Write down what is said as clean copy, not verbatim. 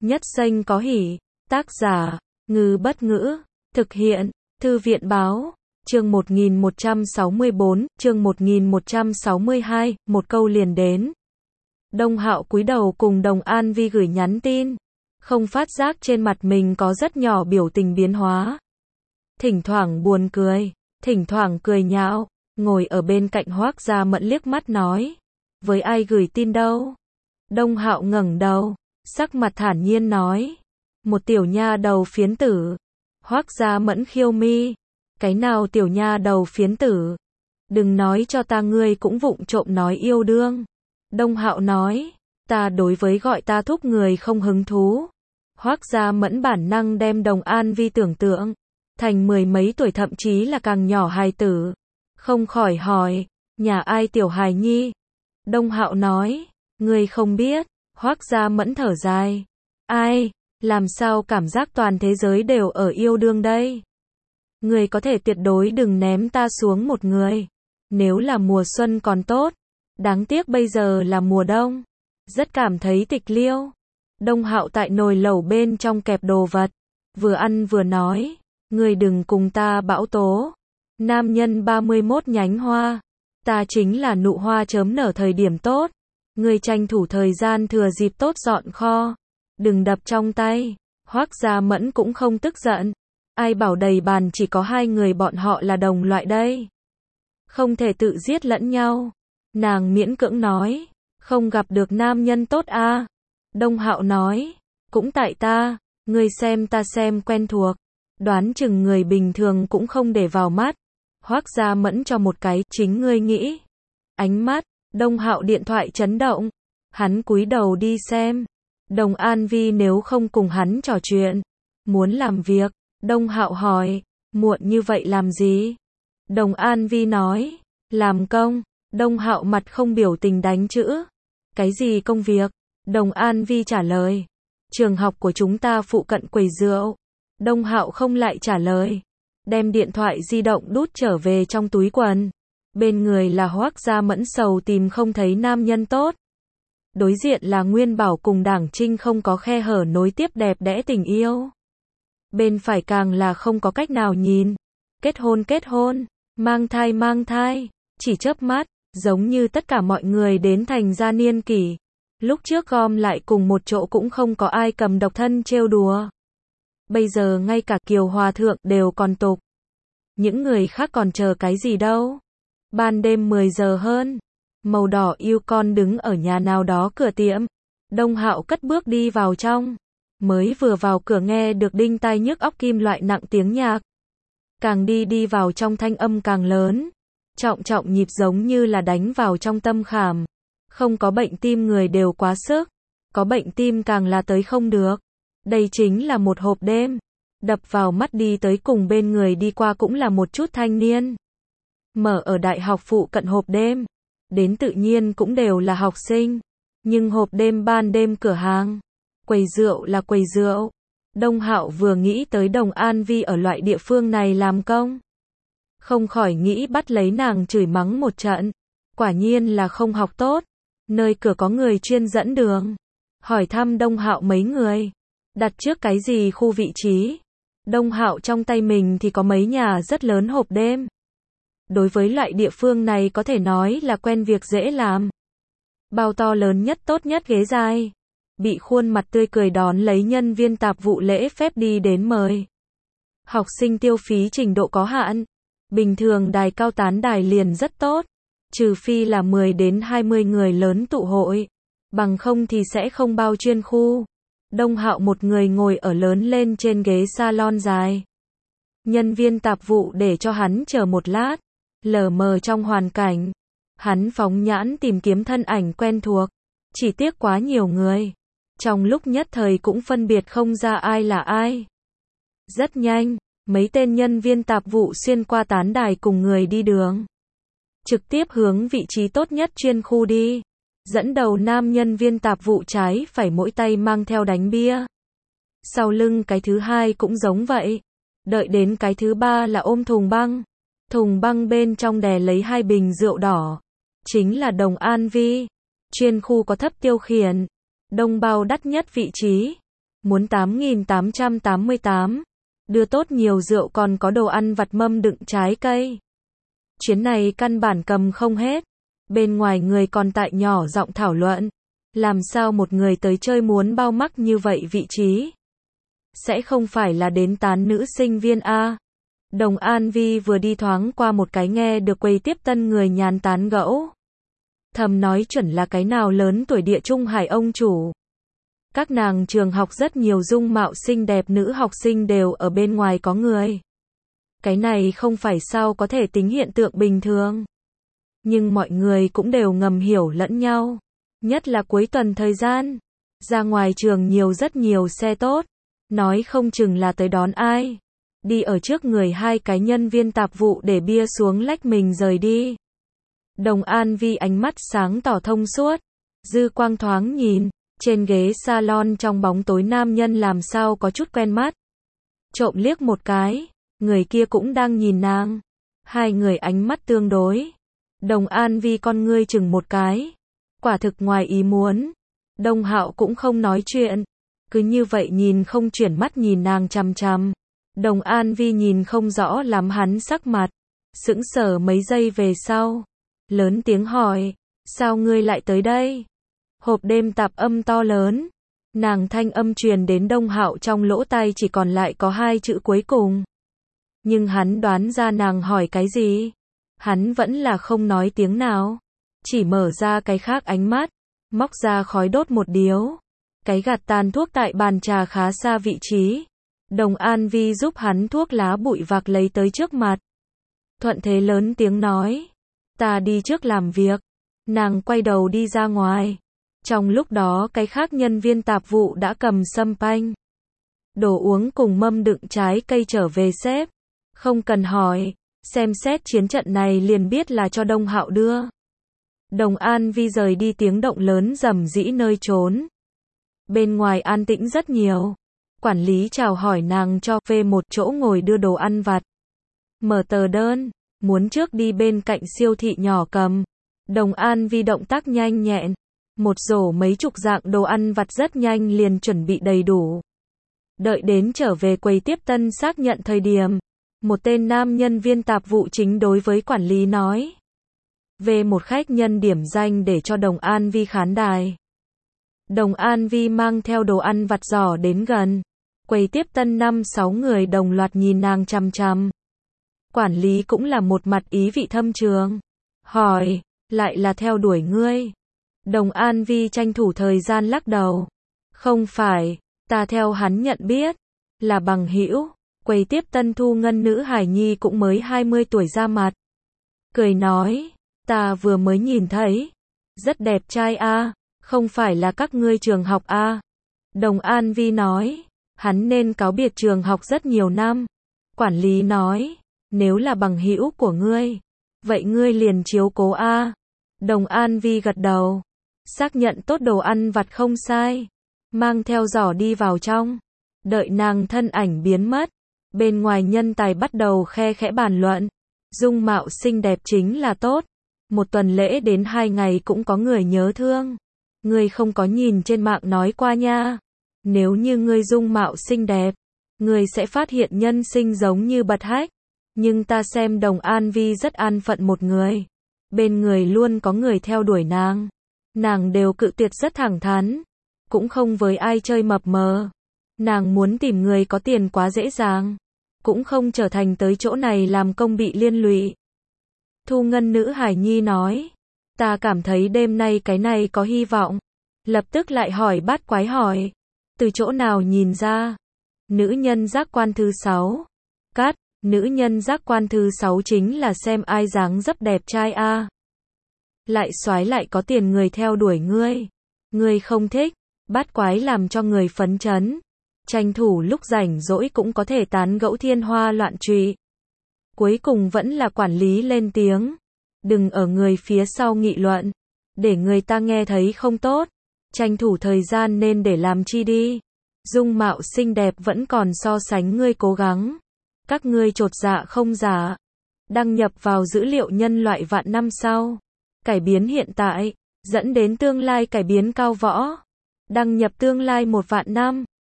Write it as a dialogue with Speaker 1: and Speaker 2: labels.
Speaker 1: Nhất xanh có hỉ. Tác giả, Ngư Bất Ngữ. Thực hiện, Thư viện Báo. Chương 1164, chương 1162, một câu liền đến. Đông Hạo cúi đầu cùng Đồng An Vi gửi nhắn tin. Không phát giác trên mặt mình có rất nhỏ biểu tình biến hóa. Thỉnh thoảng buồn cười, thỉnh thoảng cười nhạo, ngồi ở bên cạnh Hoác Gia Mẫn liếc mắt nói. Với ai gửi tin đâu? Đông Hạo ngẩng đầu, sắc mặt thản nhiên nói. Một tiểu nha đầu phiến tử. Hoác Gia Mẫn khiêu mi. Cái nào tiểu nha đầu phiến tử? Đừng nói cho ta ngươi cũng vụng trộm nói yêu đương. Đông Hạo nói, ta đối với gọi ta thúc người không hứng thú. Hoác Gia Mẫn bản năng đem Đồng An Vi tưởng tượng thành mười mấy tuổi thậm chí là càng nhỏ hài tử. Không khỏi hỏi, nhà ai tiểu hài nhi? Đông Hạo nói, ngươi không biết. Hoác Gia Mẫn thở dài. Ai? Làm sao cảm giác toàn thế giới đều ở yêu đương đây? Ngươi có thể tuyệt đối đừng ném ta xuống một người. Nếu là mùa xuân còn tốt. Đáng tiếc bây giờ là mùa đông. Rất cảm thấy tịch liêu. Đông Hạo tại nồi lẩu bên trong kẹp đồ vật. Vừa ăn vừa nói. Ngươi đừng cùng ta bão tố. Nam nhân 31 nhánh hoa. Ta chính là nụ hoa chớm nở thời điểm tốt. Ngươi tranh thủ thời gian thừa dịp tốt dọn kho. Đừng đập trong tay. Hoác Gia Mẫn cũng không tức giận. Ai bảo đầy bàn chỉ có hai người bọn họ là đồng loại đây. Không thể tự giết lẫn nhau. Nàng miễn cưỡng nói. Không gặp được nam nhân tốt à. Đông Hạo nói. Cũng tại ta. Ngươi xem ta xem quen thuộc. Đoán chừng người bình thường cũng không để vào mắt. Hoác Gia Mẫn cho một cái chính ngươi nghĩ. Ánh mắt. Đông Hạo điện thoại chấn động. Hắn cúi đầu đi xem. Đồng An Vi nếu không cùng hắn trò chuyện. Muốn làm việc. Đông Hạo hỏi. Muộn như vậy làm gì? Đồng An Vi nói. Làm công. Đông Hạo mặt không biểu tình đánh chữ. Cái gì công việc? Đồng An Vi trả lời. Trường học của chúng ta phụ cận quầy rượu. Đông Hạo không lại trả lời. Đem điện thoại di động đút trở về trong túi quần. Bên người là Hoác Gia Mẫn sầu tìm không thấy nam nhân tốt. Đối diện là Nguyên Bảo cùng Đảng Trinh không có khe hở nối tiếp đẹp đẽ tình yêu. Bên phải càng là không có cách nào nhìn. Kết hôn, mang thai, chỉ chớp mắt, giống như tất cả mọi người đến thành gia niên kỷ. Lúc trước gom lại cùng một chỗ cũng không có ai cầm độc thân trêu đùa. Bây giờ ngay cả Kiều Hòa Thượng đều còn tục. Những người khác còn chờ cái gì đâu. Ban đêm 10 giờ hơn. Màu đỏ yêu con đứng ở nhà nào đó cửa tiệm. Đông Hạo cất bước đi vào trong. Mới vừa vào cửa nghe được đinh tai nhức óc kim loại nặng tiếng nhạc. Càng đi vào trong thanh âm càng lớn. Trọng nhịp giống như là đánh vào trong tâm khảm. Không có bệnh tim người đều quá sức. Có bệnh tim càng là tới không được. Đây chính là một hộp đêm. Đập vào mắt đi tới cùng bên người đi qua cũng là một chút thanh niên. Mở ở đại học phụ cận hộp đêm. Đến tự nhiên cũng đều là học sinh. Nhưng hộp đêm ban đêm cửa hàng. Quầy rượu là quầy rượu. Đông Hạo vừa nghĩ tới Đồng An Vi ở loại địa phương này làm công. Không khỏi nghĩ bắt lấy nàng chửi mắng một trận. Quả nhiên là không học tốt. Nơi cửa có người chuyên dẫn đường. Hỏi thăm Đông Hạo mấy người. Đặt trước cái gì khu vị trí. Đông Hạo trong tay mình thì có mấy nhà rất lớn hộp đêm. Đối với loại địa phương này có thể nói là quen việc dễ làm. Bao to lớn nhất tốt nhất ghế dài. Bị khuôn mặt tươi cười đón lấy nhân viên tạp vụ lễ phép đi đến mời. Học sinh tiêu phí trình độ có hạn. Bình thường đài cao tán đài liền rất tốt. Trừ phi là 10 đến 20 người lớn tụ hội. Bằng không thì sẽ không bao chuyên khu. Đông Hạo một người ngồi ở lớn lên trên ghế salon dài. Nhân viên tạp vụ để cho hắn chờ một lát. Lờ mờ trong hoàn cảnh. Hắn phóng nhãn tìm kiếm thân ảnh quen thuộc. Chỉ tiếc quá nhiều người. Trong lúc nhất thời cũng phân biệt không ra ai là ai. Rất nhanh, mấy tên nhân viên tạp vụ xuyên qua tán đài cùng người đi đường. Trực tiếp hướng vị trí tốt nhất chuyên khu đi. Dẫn đầu nam nhân viên tạp vụ trái phải mỗi tay mang theo đánh bia. Sau lưng cái thứ hai cũng giống vậy. Đợi đến cái thứ ba là ôm thùng băng. Thùng băng bên trong đè lấy 2 bình rượu đỏ. Chính là Đồng An Vi. Chuyên khu có thấp tiêu khiển. Đông bao đắt nhất vị trí. muốn 8.888, đưa tốt nhiều rượu còn có đồ ăn vặt mâm đựng trái cây. Chuyến này căn bản cầm không hết. Bên ngoài người còn tại nhỏ giọng thảo luận. Làm sao một người tới chơi muốn bao mắc như vậy vị trí? Sẽ không phải là đến tán nữ sinh viên A. Đồng An Vi vừa đi thoáng qua một cái nghe được quầy tiếp tân người nhàn tán gẫu. Thầm nói chuẩn là cái nào lớn tuổi địa trung hải ông chủ. Các nàng trường học rất nhiều dung mạo xinh đẹp nữ học sinh đều ở bên ngoài có người. Cái này không phải sao có thể tính hiện tượng bình thường. Nhưng mọi người cũng đều ngầm hiểu lẫn nhau. Nhất là cuối tuần thời gian. Ra ngoài trường rất nhiều xe tốt. Nói không chừng là tới đón ai. Đi ở trước người hai cái nhân viên tạp vụ để bia xuống lách mình rời đi. Đồng An Vi ánh mắt sáng tỏ thông suốt. Dư quang thoáng nhìn. Trên ghế salon trong bóng tối nam nhân làm sao có chút quen mắt. Trộm liếc một cái. Người kia cũng đang nhìn nàng. Hai người ánh mắt tương đối. Đồng An Vi con ngươi chừng một cái. Quả thực ngoài ý muốn. Đông Hạo cũng không nói chuyện. Cứ như vậy nhìn không chuyển mắt nhìn nàng chằm chằm. Đồng An Vi nhìn không rõ lắm hắn sắc mặt. Sững sờ mấy giây về sau. Lớn tiếng hỏi. Sao ngươi lại tới đây? Hộp đêm tạp âm to lớn. Nàng thanh âm truyền đến Đông Hạo trong lỗ tai chỉ còn lại có hai chữ cuối cùng. Nhưng hắn đoán ra nàng hỏi cái gì. Hắn vẫn là không nói tiếng nào. Chỉ mở ra cái khác ánh mắt. Móc ra khói đốt một điếu. Cái gạt tàn thuốc tại bàn trà khá xa vị trí. Đồng An Vi giúp hắn thuốc lá bụi vạc lấy tới trước mặt. Thuận thế lớn tiếng nói. Ta đi trước làm việc. Nàng quay đầu đi ra ngoài. Trong lúc đó cái khác nhân viên tạp vụ đã cầm sâm panh. Đồ uống cùng mâm đựng trái cây trở về xếp. Không cần hỏi. Xem xét chiến trận này liền biết là cho Đông Hạo đưa. Đồng An Vi rời đi tiếng động lớn rầm rĩ nơi trốn. Bên ngoài an tĩnh rất nhiều. Quản lý chào hỏi nàng cho về một chỗ ngồi đưa đồ ăn vặt. Mở tờ đơn, muốn trước đi bên cạnh siêu thị nhỏ cầm. Đồng An Vi động tác nhanh nhẹn. Một rổ mấy chục dạng đồ ăn vặt rất nhanh liền chuẩn bị đầy đủ. Đợi đến trở về quầy tiếp tân xác nhận thời điểm. Một tên nam nhân viên tạp vụ chính đối với quản lý nói. Về một khách nhân điểm danh để cho Đồng An Vi khán đài. Đồng An Vi mang theo đồ ăn vặt giỏ đến gần. Quầy tiếp tân 5-6 người đồng loạt nhìn nàng chằm chằm. Quản lý cũng là một mặt ý vị thâm trường. Hỏi, lại là theo đuổi ngươi. Đồng An Vi tranh thủ thời gian lắc đầu. Không phải, ta theo hắn nhận biết. Là bằng hữu. Quầy tiếp tân thu ngân nữ hải nhi cũng mới 20 tuổi ra mặt. Cười nói, ta vừa mới nhìn thấy. Rất đẹp trai a, không phải là các ngươi trường học a. Đồng An Vi nói, hắn nên cáo biệt trường học rất nhiều năm. Quản lý nói, nếu là bằng hữu của ngươi, vậy ngươi liền chiếu cố a. Đồng An Vi gật đầu, xác nhận tốt đồ ăn vặt không sai, mang theo giỏ đi vào trong. Đợi nàng thân ảnh biến mất, bên ngoài nhân tài bắt đầu khe khẽ bàn luận. Dung mạo xinh đẹp chính là tốt. Một tuần lễ đến 2 ngày cũng có người nhớ thương. Ngươi không có nhìn trên mạng nói qua nha. Nếu như ngươi dung mạo xinh đẹp, ngươi sẽ phát hiện nhân sinh giống như bật hách. Nhưng ta xem Đồng An Vi rất an phận một người. Bên người luôn có người theo đuổi nàng. Nàng đều cự tuyệt rất thẳng thắn. Cũng không với ai chơi mập mờ. Nàng muốn tìm người có tiền quá dễ dàng. Cũng không trở thành tới chỗ này làm công bị liên lụy. Thu ngân nữ hải nhi nói. Ta cảm thấy đêm nay cái này có hy vọng. Lập tức lại hỏi bát quái hỏi. Từ chỗ nào nhìn ra? Nữ nhân giác quan thứ 6. Cắt, nữ nhân giác quan thứ 6 chính là xem ai dáng dấp đẹp trai a. Lại soái lại có tiền người theo đuổi ngươi. Ngươi không thích, bát quái làm cho người phấn chấn. Tranh thủ lúc rảnh rỗi cũng có thể tán gẫu thiên hoa loạn trụy. Cuối cùng vẫn là quản lý lên tiếng. Đừng ở người phía sau nghị luận. Để người ta nghe thấy không tốt. Tranh thủ thời gian nên để làm chi đi. Dung mạo xinh đẹp vẫn còn so sánh ngươi cố gắng. Các ngươi chột dạ không giả. Đăng nhập vào dữ liệu nhân loại vạn năm sau. Cải biến hiện tại, dẫn đến tương lai cải biến cao võ. Đăng nhập tương lai 1 vạn năm.